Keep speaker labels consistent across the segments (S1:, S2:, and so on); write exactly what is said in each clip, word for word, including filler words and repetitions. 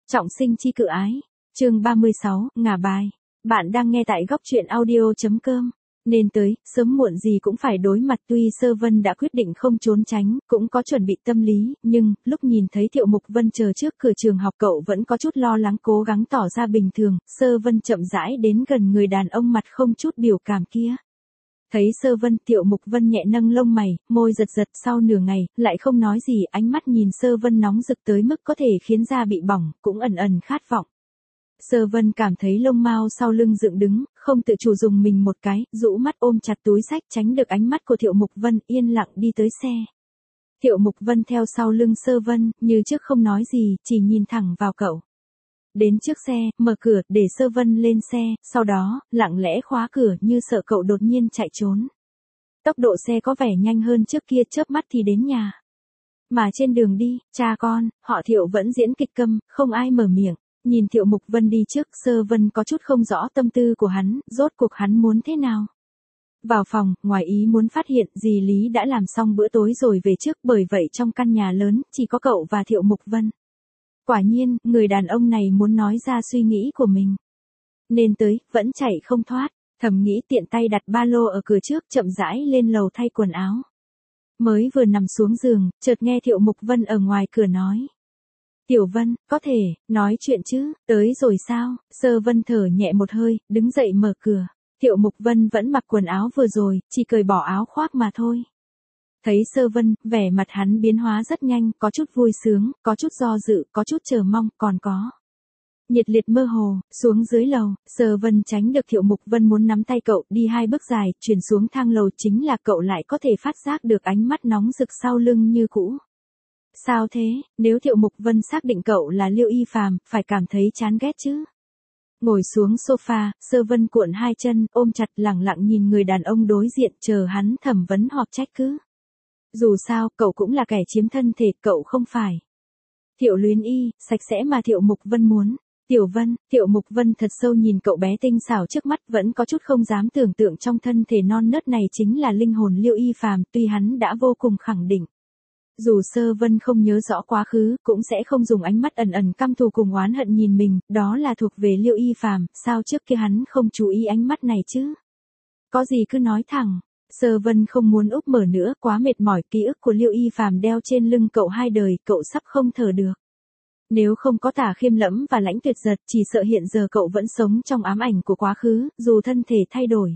S1: Trọng sinh chi cự ái. Chương ba mươi sáu, ngả bài. Bạn đang nghe tại góc truyện audio chấm com. Nên tới, sớm muộn gì cũng phải đối mặt, tuy Sơ Vân đã quyết định không trốn tránh, cũng có chuẩn bị tâm lý, nhưng, lúc nhìn thấy Thiệu Mục Vân chờ trước cửa trường học cậu vẫn có chút lo lắng, cố gắng tỏ ra bình thường. Sơ Vân chậm rãi đến gần người đàn ông mặt không chút biểu cảm kia. Thấy Sơ Vân, Thiệu Mục Vân nhẹ nâng lông mày, môi giật giật, sau nửa ngày, lại không nói gì, ánh mắt nhìn Sơ Vân nóng rực tới mức có thể khiến da bị bỏng, cũng ẩn ẩn khát vọng. Sơ Vân cảm thấy lông mao sau lưng dựng đứng, không tự chủ dùng mình một cái, rũ mắt ôm chặt túi xách tránh được ánh mắt của Thiệu Mục Vân, yên lặng đi tới xe. Thiệu Mục Vân theo sau lưng Sơ Vân, như trước không nói gì, chỉ nhìn thẳng vào cậu. Đến trước xe, mở cửa, để Sơ Vân lên xe, sau đó, lặng lẽ khóa cửa như sợ cậu đột nhiên chạy trốn. Tốc độ xe có vẻ nhanh hơn trước kia, chớp mắt thì đến nhà. Mà trên đường đi, cha con, họ Thiệu vẫn diễn kịch câm, không ai mở miệng. Nhìn Thiệu Mục Vân đi trước, Sơ Vân có chút không rõ tâm tư của hắn, rốt cuộc hắn muốn thế nào. Vào phòng, ngoài ý muốn phát hiện dì Lý đã làm xong bữa tối rồi về trước, bởi vậy trong căn nhà lớn, chỉ có cậu và Thiệu Mục Vân. Quả nhiên, người đàn ông này muốn nói ra suy nghĩ của mình. Nên tới, vẫn chạy không thoát, thầm nghĩ tiện tay đặt ba lô ở cửa trước, chậm rãi lên lầu thay quần áo. Mới vừa nằm xuống giường, chợt nghe Thiệu Mục Vân ở ngoài cửa nói. Tiểu Vân, có thể, nói chuyện chứ, tới rồi sao? Sơ Vân thở nhẹ một hơi, đứng dậy mở cửa. Thiệu Mục Vân vẫn mặc quần áo vừa rồi, chỉ cởi bỏ áo khoác mà thôi. Thấy Sơ Vân, vẻ mặt hắn biến hóa rất nhanh, có chút vui sướng, có chút do dự, có chút chờ mong, còn có nhiệt liệt mơ hồ. Xuống dưới lầu, Sơ Vân tránh được Thiệu Mục Vân muốn nắm tay cậu, đi hai bước dài, chuyển xuống thang lầu, chính là cậu lại có thể phát giác được ánh mắt nóng rực sau lưng như cũ. Sao thế, nếu Thiệu Mục Vân xác định cậu là Liêu Y Phàm, phải cảm thấy chán ghét chứ. Ngồi xuống sofa, Sơ Vân cuộn hai chân, ôm chặt, lẳng lặng nhìn người đàn ông đối diện, chờ hắn thẩm vấn hoặc trách cứ. Dù sao, cậu cũng là kẻ chiếm thân thể, cậu không phải Thiệu Luyến Y, sạch sẽ mà Thiệu Mục Vân muốn. Tiểu Vân, Thiệu Mục Vân thật sâu nhìn cậu bé tinh xảo trước mắt, vẫn có chút không dám tưởng tượng trong thân thể non nớt này chính là linh hồn Liêu Y Phàm, tuy hắn đã vô cùng khẳng định. Dù Sơ Vân không nhớ rõ quá khứ, cũng sẽ không dùng ánh mắt ẩn ẩn căm thù cùng oán hận nhìn mình, đó là thuộc về Liêu Y Phàm, sao trước kia hắn không chú ý ánh mắt này chứ? Có gì cứ nói thẳng. Sơ Vân không muốn úp mở nữa, quá mệt mỏi, ký ức của Liêu Y Phàm đeo trên lưng cậu hai đời, cậu sắp không thở được. Nếu không có Tả Khiêm Lẫm và Lãnh Tuyệt Giật, chỉ sợ hiện giờ cậu vẫn sống trong ám ảnh của quá khứ, dù thân thể thay đổi.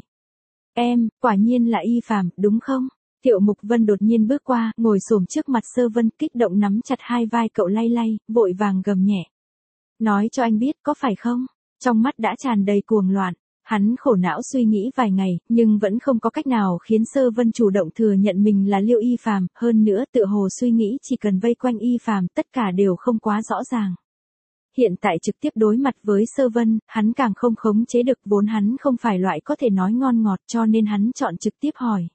S1: Em, quả nhiên là Y Phàm, đúng không? Thiệu Mục Vân đột nhiên bước qua, ngồi xổm trước mặt Sơ Vân, kích động nắm chặt hai vai cậu lay lay, vội vàng gầm nhẹ. Nói cho anh biết, có phải không? Trong mắt đã tràn đầy cuồng loạn. Hắn khổ não suy nghĩ vài ngày, nhưng vẫn không có cách nào khiến Sơ Vân chủ động thừa nhận mình là Liêu Y Phàm, hơn nữa tự hồ suy nghĩ chỉ cần vây quanh Y Phàm, tất cả đều không quá rõ ràng. Hiện tại trực tiếp đối mặt với Sơ Vân, hắn càng không khống chế được, vốn hắn không phải loại có thể nói ngon ngọt, cho nên hắn chọn trực tiếp hỏi.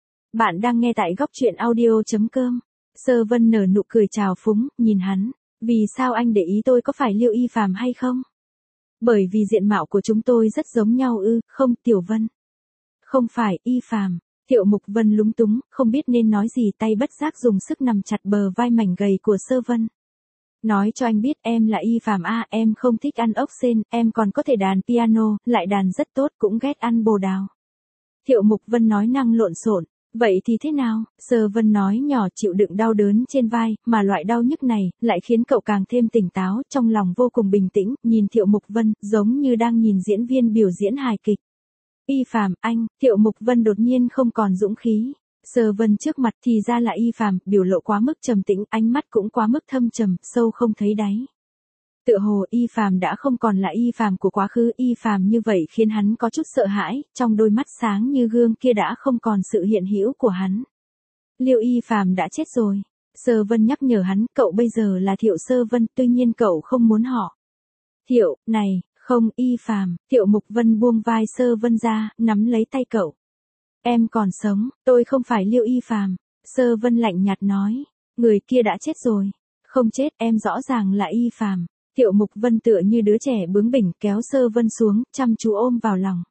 S1: Bạn đang nghe tại góc truyện audio chấm com. Sơ Vân nở nụ cười trào phúng, nhìn hắn. Vì sao anh để ý tôi có phải Liêu Y Phàm hay không? Bởi vì diện mạo của chúng tôi rất giống nhau ư? Không, Tiểu Vân. Không phải, Y Phàm. Thiệu Mục Vân lúng túng, không biết nên nói gì, tay bất giác dùng sức nằm chặt bờ vai mảnh gầy của Sơ Vân. Nói cho anh biết em là Y Phàm a, em không thích ăn ốc sên, em còn có thể đàn piano, lại đàn rất tốt, cũng ghét ăn bồ đào. Thiệu Mục Vân nói năng lộn xộn. Vậy thì thế nào? Sơ Vân nói nhỏ, chịu đựng đau đớn trên vai, mà loại đau nhức này, lại khiến cậu càng thêm tỉnh táo, trong lòng vô cùng bình tĩnh, nhìn Thiệu Mục Vân, giống như đang nhìn diễn viên biểu diễn hài kịch. Y Phàm, anh, Thiệu Mục Vân đột nhiên không còn dũng khí. Sơ Vân trước mặt thì ra là Y Phàm, biểu lộ quá mức trầm tĩnh, ánh mắt cũng quá mức thâm trầm, sâu không thấy đáy. Tựa hồ Y Phàm đã không còn là Y Phàm của quá khứ, Y Phàm như vậy khiến hắn có chút sợ hãi, trong đôi mắt sáng như gương kia đã không còn sự hiện hữu của hắn. Liêu Y Phàm đã chết rồi. Sơ Vân nhắc nhở hắn, cậu bây giờ là Thiệu Sơ Vân, tuy nhiên cậu không muốn họ Thiệu, này, không, Y Phàm. Thiệu Mục Vân buông vai Sơ Vân ra, nắm lấy tay cậu. Em còn sống, tôi không phải Liêu Y Phàm. Sơ Vân lạnh nhạt nói, người kia đã chết rồi. Không chết, em rõ ràng là Y Phàm. Thiệu Mục Vân tựa như đứa trẻ bướng bỉnh kéo Sơ Vân xuống, chăm chú ôm vào lòng.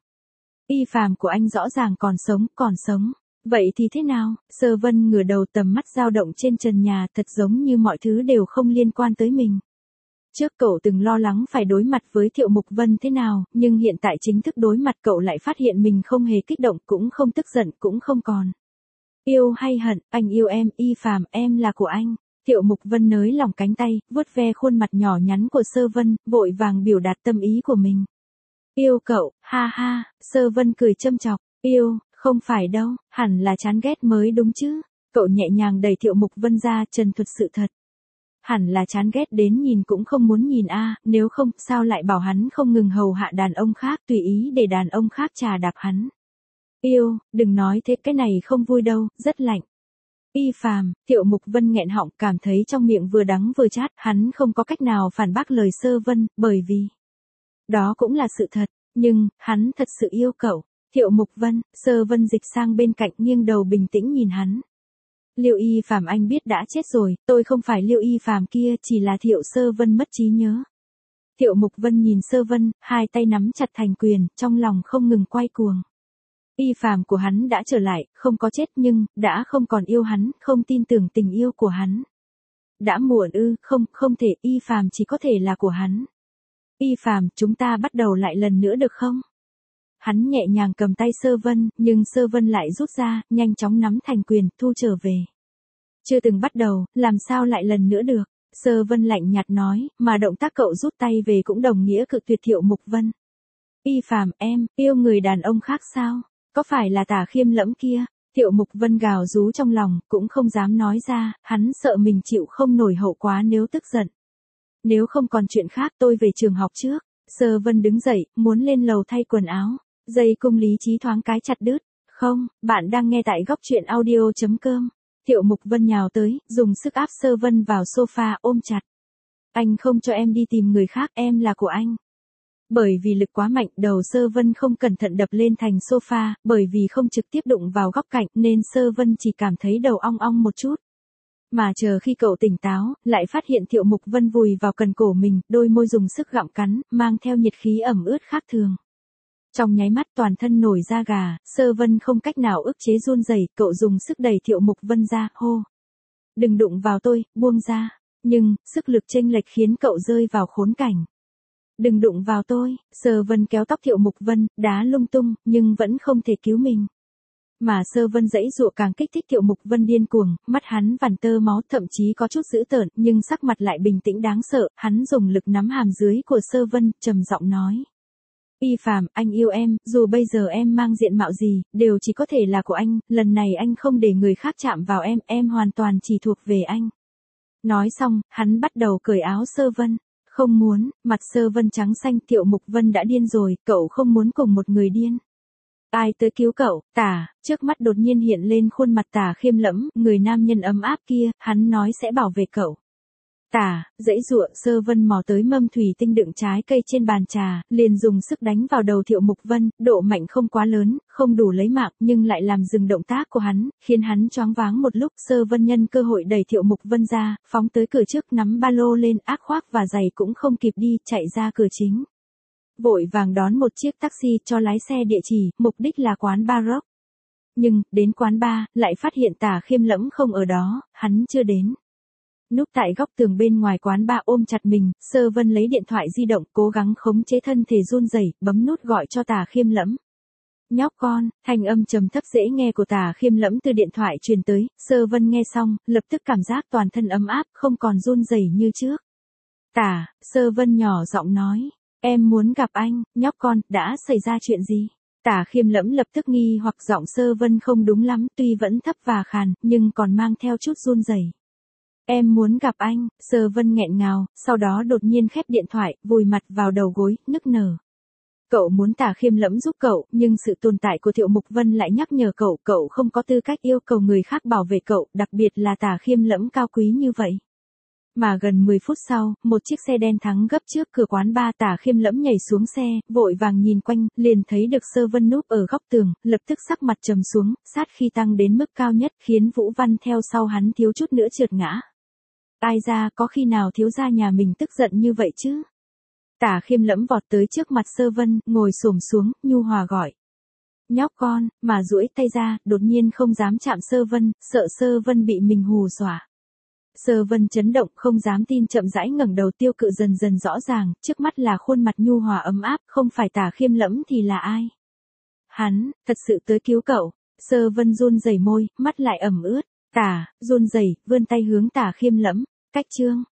S1: Y Phàm của anh rõ ràng còn sống, còn sống. Vậy thì thế nào? Sơ Vân ngửa đầu, tầm mắt dao động trên trần nhà, thật giống như mọi thứ đều không liên quan tới mình. Trước cậu từng lo lắng phải đối mặt với Thiệu Mục Vân thế nào, nhưng hiện tại chính thức đối mặt cậu lại phát hiện mình không hề kích động, cũng không tức giận, cũng không còn yêu hay hận. Anh yêu em, Y Phàm, em là của anh. Thiệu Mục Vân nới lỏng cánh tay, vuốt ve khuôn mặt nhỏ nhắn của Sơ Vân, vội vàng biểu đạt tâm ý của mình. Yêu cậu, ha ha. Sơ Vân cười châm chọc. Yêu, không phải đâu, hẳn là chán ghét mới đúng chứ. Cậu nhẹ nhàng đẩy Thiệu Mục Vân ra, trần thuật sự thật. Hẳn là chán ghét đến nhìn cũng không muốn nhìn a, nếu không, sao lại bảo hắn không ngừng hầu hạ đàn ông khác, tùy ý để đàn ông khác chà đạp hắn. Yêu, đừng nói thế, cái này không vui đâu, rất lạnh. Y Phàm, Thiệu Mục Vân nghẹn họng, cảm thấy trong miệng vừa đắng vừa chát, hắn không có cách nào phản bác lời Sơ Vân, bởi vì đó cũng là sự thật, nhưng hắn thật sự yêu cậu. Thiệu Mục Vân, Sơ Vân dịch sang bên cạnh, nghiêng đầu bình tĩnh nhìn hắn. Liêu Y Phàm anh biết đã chết rồi, tôi không phải Liêu Y Phàm kia, chỉ là Thiệu Sơ Vân mất trí nhớ. Thiệu Mục Vân nhìn Sơ Vân, hai tay nắm chặt thành quyền, trong lòng không ngừng quay cuồng. Y Phàm của hắn đã trở lại, không có chết nhưng, đã không còn yêu hắn, không tin tưởng tình yêu của hắn. Đã muộn ư, không, không thể, Y Phàm chỉ có thể là của hắn. Y Phàm, chúng ta bắt đầu lại lần nữa được không? Hắn nhẹ nhàng cầm tay Sơ Vân, nhưng Sơ Vân lại rút ra, nhanh chóng nắm thành quyền, thu trở về. Chưa từng bắt đầu, làm sao lại lần nữa được? Sơ Vân lạnh nhạt nói, mà động tác cậu rút tay về cũng đồng nghĩa cự tuyệt Thiệu Mục Vân. Y Phàm, em, yêu người đàn ông khác sao? Có phải là Tả Khiêm Lẫm kia? Thiệu Mục Vân gào rú trong lòng, cũng không dám nói ra, hắn sợ mình chịu không nổi hậu quả nếu tức giận. Nếu không còn chuyện khác tôi về trường học trước. Sơ Vân đứng dậy, muốn lên lầu thay quần áo. Dây cung lý trí thoáng cái chặt đứt. Không, bạn đang nghe tại góc truyện audio.com. Thiệu Mục Vân nhào tới, dùng sức áp Sơ Vân vào sofa, ôm chặt. Anh không cho em đi tìm người khác, em là của anh. Bởi vì lực quá mạnh, đầu Sơ Vân không cẩn thận đập lên thành sofa, bởi vì không trực tiếp đụng vào góc cạnh nên Sơ Vân chỉ cảm thấy đầu ong ong một chút. Mà chờ khi cậu tỉnh táo, lại phát hiện Thiệu Mục Vân vùi vào cần cổ mình, đôi môi dùng sức gặm cắn, mang theo nhiệt khí ẩm ướt khác thường. Trong nháy mắt toàn thân nổi da gà, Sơ Vân không cách nào ức chế run rẩy, cậu dùng sức đẩy Thiệu Mục Vân ra, hô. Đừng đụng vào tôi, buông ra. Nhưng, sức lực chênh lệch khiến cậu rơi vào khốn cảnh. Đừng đụng vào tôi, Sơ Vân kéo tóc Thiệu Mục Vân, đá lung tung, nhưng vẫn không thể cứu mình. Mà Sơ Vân giãy giụa càng kích thích Thiệu Mục Vân điên cuồng, mắt hắn vằn tơ máu, thậm chí có chút dữ tợn, nhưng sắc mặt lại bình tĩnh đáng sợ, hắn dùng lực nắm hàm dưới của Sơ Vân, trầm giọng nói. Y Phàm, anh yêu em, dù bây giờ em mang diện mạo gì, đều chỉ có thể là của anh, lần này anh không để người khác chạm vào em, em hoàn toàn chỉ thuộc về anh. Nói xong, hắn bắt đầu cởi áo Sơ Vân. Không muốn, mặt Sơ Vân trắng xanh, Thiệu Mục Vân đã điên rồi, cậu không muốn cùng một người điên. Ai tới cứu cậu? Tả, trước mắt đột nhiên hiện lên khuôn mặt Tả Khiêm Lẫm, người nam nhân ấm áp kia, hắn nói sẽ bảo vệ cậu. Tả, dãy giụa, Sơ Vân mò tới mâm thủy tinh đựng trái cây trên bàn trà, liền dùng sức đánh vào đầu Thiệu Mục Vân, độ mạnh không quá lớn, không đủ lấy mạng, nhưng lại làm dừng động tác của hắn, khiến hắn choáng váng một lúc. Sơ Vân nhân cơ hội đẩy Thiệu Mục Vân ra, phóng tới cửa trước, nắm ba lô lên, ác khoác và giày cũng không kịp đi, chạy ra cửa chính. Vội vàng đón một chiếc taxi cho lái xe địa chỉ, mục đích là quán bar rock. Nhưng, đến quán bar, lại phát hiện Tả Khiêm Lẫm không ở đó, hắn chưa đến. Núp tại góc tường bên ngoài quán bar ôm chặt mình, Sơ Vân lấy điện thoại di động, cố gắng khống chế thân thể run rẩy, bấm nút gọi cho Tả Khiêm Lẫm. Nhóc con, thanh âm trầm thấp dễ nghe của Tả Khiêm Lẫm từ điện thoại truyền tới, Sơ Vân nghe xong, lập tức cảm giác toàn thân ấm áp, không còn run rẩy như trước. Tả, Sơ Vân nhỏ giọng nói, em muốn gặp anh, nhóc con, đã xảy ra chuyện gì? Tả Khiêm Lẫm lập tức nghi hoặc giọng Sơ Vân không đúng lắm, tuy vẫn thấp và khàn, nhưng còn mang theo chút run rẩy. Em muốn gặp anh, Sơ Vân nghẹn ngào, sau đó đột nhiên khép điện thoại, vùi mặt vào đầu gối, nức nở. Cậu muốn Tả Khiêm Lẫm giúp cậu, nhưng sự tồn tại của Thiệu Mục Vân lại nhắc nhở cậu, cậu không có tư cách yêu cầu người khác bảo vệ cậu, đặc biệt là Tả Khiêm Lẫm cao quý như vậy. Mà gần mười phút sau, một chiếc xe đen thắng gấp trước cửa quán bar. Tả Khiêm Lẫm nhảy xuống xe, vội vàng nhìn quanh, liền thấy được Sơ Vân núp ở góc tường, lập tức sắc mặt trầm xuống, sát khi tăng đến mức cao nhất, khiến Vũ Văn theo sau hắn thiếu chút nữa trượt ngã. Ai ra, có khi nào thiếu gia nhà mình tức giận như vậy chứ? Tả Khiêm Lẫm vọt tới trước mặt Sơ Vân, ngồi xổm xuống, nhu hòa gọi. Nhóc con, mà duỗi tay ra, đột nhiên không dám chạm Sơ Vân, sợ Sơ Vân bị mình hù dọa. Sơ Vân chấn động không dám tin chậm rãi ngẩng đầu Tiêu Cự dần dần rõ ràng, trước mắt là khuôn mặt nhu hòa ấm áp, không phải Tả Khiêm Lẫm thì là ai? Hắn, thật sự tới cứu cậu. Sơ Vân run rẩy môi, mắt lại ẩm ướt. Tả, run rẩy, vươn tay hướng Tả Khiêm Lẫm. Cách chương.